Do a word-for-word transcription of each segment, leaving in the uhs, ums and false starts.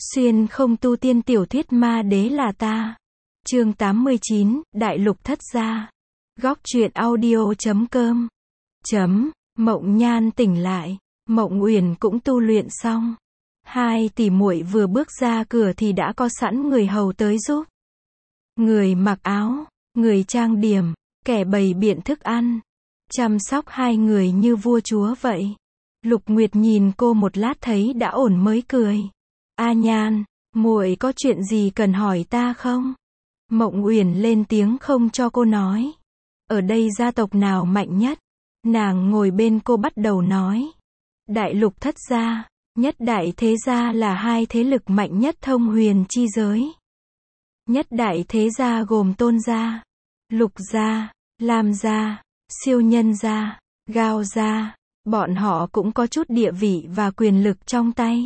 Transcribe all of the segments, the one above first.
Xuyên không tu tiên tiểu thuyết ma đế là ta. Chương tám mươi chín, Đại lục thất gia. Góc truyện audio chấm com. Chấm, Mộng Nhan tỉnh lại. Mộng Uyển cũng tu luyện xong. Hai tỷ muội vừa bước ra cửa thì đã có sẵn người hầu tới giúp. Người mặc áo, người trang điểm, kẻ bày biện thức ăn. Chăm sóc hai người như vua chúa vậy. Lục Nguyệt nhìn cô một lát thấy đã ổn mới cười. A Nhan, muội có chuyện gì cần hỏi ta không? Mộng Uyển lên tiếng không cho cô nói. Ở đây gia tộc nào mạnh nhất? Nàng ngồi bên cô bắt đầu nói. Đại lục thất gia, nhất đại thế gia là hai thế lực mạnh nhất thông huyền chi giới. Nhất đại thế gia gồm Tôn gia, Lục gia, Lam gia, Siêu Nhân gia, Gao gia, bọn họ cũng có chút địa vị và quyền lực trong tay.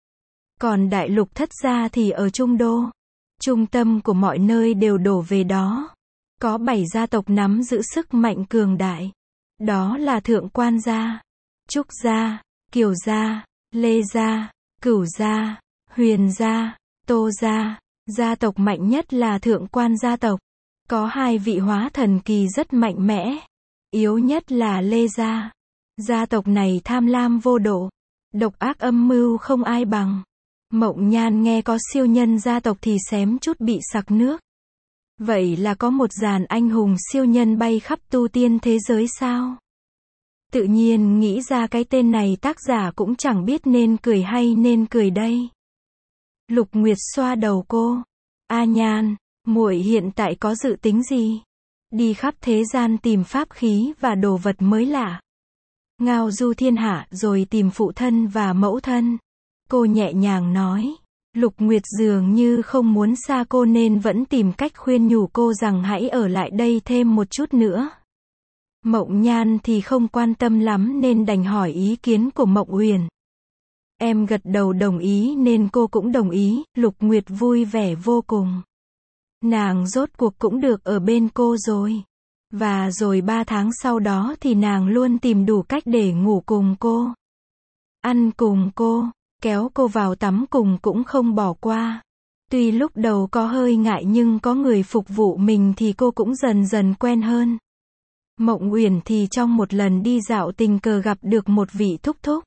Còn đại lục thất gia thì ở Trung Đô. Trung tâm của mọi nơi đều đổ về đó. Có bảy gia tộc nắm giữ sức mạnh cường đại. Đó là Thượng Quan gia, Trúc gia, Kiều gia, Lê gia, Cửu gia, Huyền gia, Tô gia. Gia tộc mạnh nhất là Thượng Quan gia tộc. Có hai vị hóa thần kỳ rất mạnh mẽ. Yếu nhất là Lê gia. Gia tộc này tham lam vô độ. Độc ác âm mưu không ai bằng. Mộng Nhan nghe có siêu nhân gia tộc thì xém chút bị sặc nước. Vậy là có một dàn anh hùng siêu nhân bay khắp tu tiên thế giới sao? Tự nhiên nghĩ ra cái tên này tác giả cũng chẳng biết nên cười hay nên cười đây. Lục Nguyệt xoa đầu cô. A Nhan, muội hiện tại có dự tính gì? Đi khắp thế gian tìm pháp khí và đồ vật mới lạ. Ngao du thiên hạ rồi tìm phụ thân và mẫu thân. Cô nhẹ nhàng nói. Lục Nguyệt dường như không muốn xa cô nên vẫn tìm cách khuyên nhủ cô rằng hãy ở lại đây thêm một chút nữa. Mộng Nhan thì không quan tâm lắm nên đành hỏi ý kiến của Mộng Uyển. Em gật đầu đồng ý nên cô cũng đồng ý. Lục Nguyệt vui vẻ vô cùng. Nàng rốt cuộc cũng được ở bên cô rồi. Và rồi ba tháng sau đó thì nàng luôn tìm đủ cách để ngủ cùng cô, ăn cùng cô, kéo cô vào tắm cùng cũng không bỏ qua. Tuy lúc đầu có hơi ngại nhưng có người phục vụ mình thì cô cũng dần dần quen hơn. Mộng Uyển thì trong một lần đi dạo tình cờ gặp được một vị thúc thúc.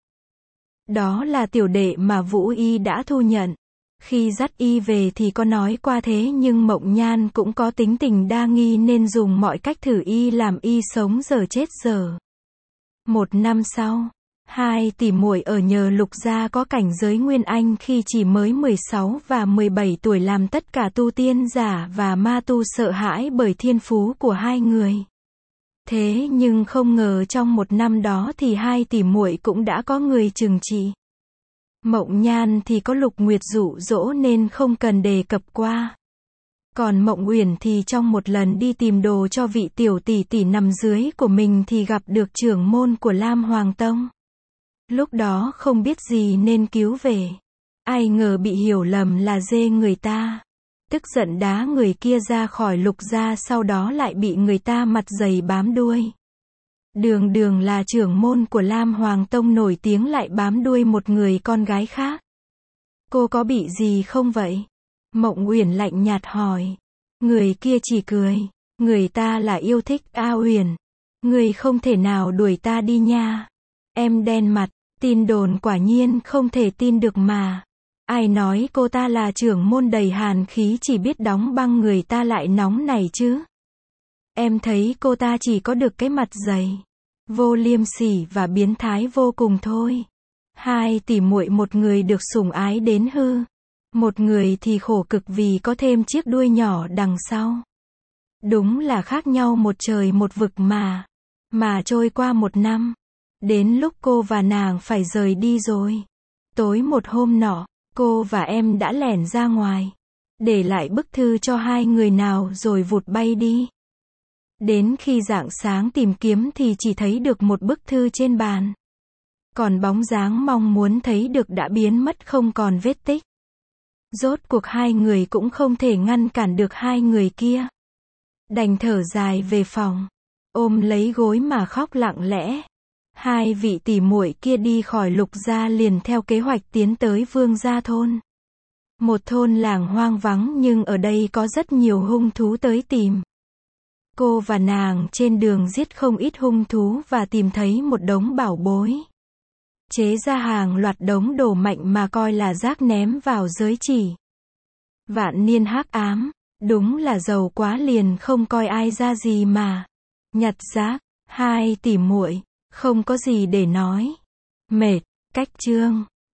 Đó là tiểu đệ mà Vũ Y đã thu nhận. Khi dắt y về thì có nói qua thế nhưng Mộng Nhan cũng có tính tình đa nghi nên dùng mọi cách thử y làm y sống dở chết dở. Một năm sau, hai tỷ muội ở nhờ Lục gia có cảnh giới Nguyên Anh khi chỉ mới mười sáu và mười bảy tuổi làm tất cả tu tiên giả và ma tu sợ hãi bởi thiên phú của hai người. Thế nhưng không ngờ trong một năm đó thì hai tỷ muội cũng đã có người trừng trị. Mộng Nhan thì có Lục Nguyệt dụ dỗ nên không cần đề cập qua. Còn Mộng Uyển thì trong một lần đi tìm đồ cho vị tiểu tỷ tỷ nằm dưới của mình thì gặp được trưởng môn của Lam Hoàng Tông. Lúc đó không biết gì nên cứu về. Ai ngờ bị hiểu lầm là dê người ta. Tức giận đá người kia ra khỏi Lục gia, sau đó lại bị người ta mặt dày bám đuôi. Đường đường là trưởng môn của Lam Hoàng Tông nổi tiếng lại bám đuôi một người con gái khác. Cô có bị gì không vậy? Mộng Uyển lạnh nhạt hỏi. Người kia chỉ cười. Người ta là yêu thích A Uyển. Người không thể nào đuổi ta đi nha. Em đen mặt. Tin đồn quả nhiên không thể tin được mà. Ai nói cô ta là trưởng môn đầy hàn khí chỉ biết đóng băng người ta lại nóng này chứ? Em thấy cô ta chỉ có được cái mặt dày, vô liêm sỉ và biến thái vô cùng thôi. Hai tỷ muội, một người được sủng ái đến hư, một người thì khổ cực vì có thêm chiếc đuôi nhỏ đằng sau. Đúng là khác nhau một trời một vực mà. Mà trôi qua một năm, đến lúc cô và nàng phải rời đi rồi. Tối một hôm nọ, cô và em đã lẻn ra ngoài, để lại bức thư cho hai người nào rồi vụt bay đi. Đến khi rạng sáng tìm kiếm thì chỉ thấy được một bức thư trên bàn. Còn bóng dáng mong muốn thấy được đã biến mất không còn vết tích. Rốt cuộc hai người cũng không thể ngăn cản được hai người kia. Đành thở dài về phòng, ôm lấy gối mà khóc lặng lẽ. Hai vị tỷ muội kia đi khỏi Lục gia liền theo kế hoạch tiến tới Vương gia thôn. Một thôn làng hoang vắng nhưng ở đây có rất nhiều hung thú tới tìm. Cô và nàng trên đường giết không ít hung thú và tìm thấy một đống bảo bối. Chế ra hàng loạt đống đồ mạnh mà coi là rác ném vào giới chỉ. Vạn niên hắc ám, đúng là giàu quá liền không coi ai ra gì mà. Nhặt rác, hai tỷ muội, không có gì để nói. Mệt, cách chương.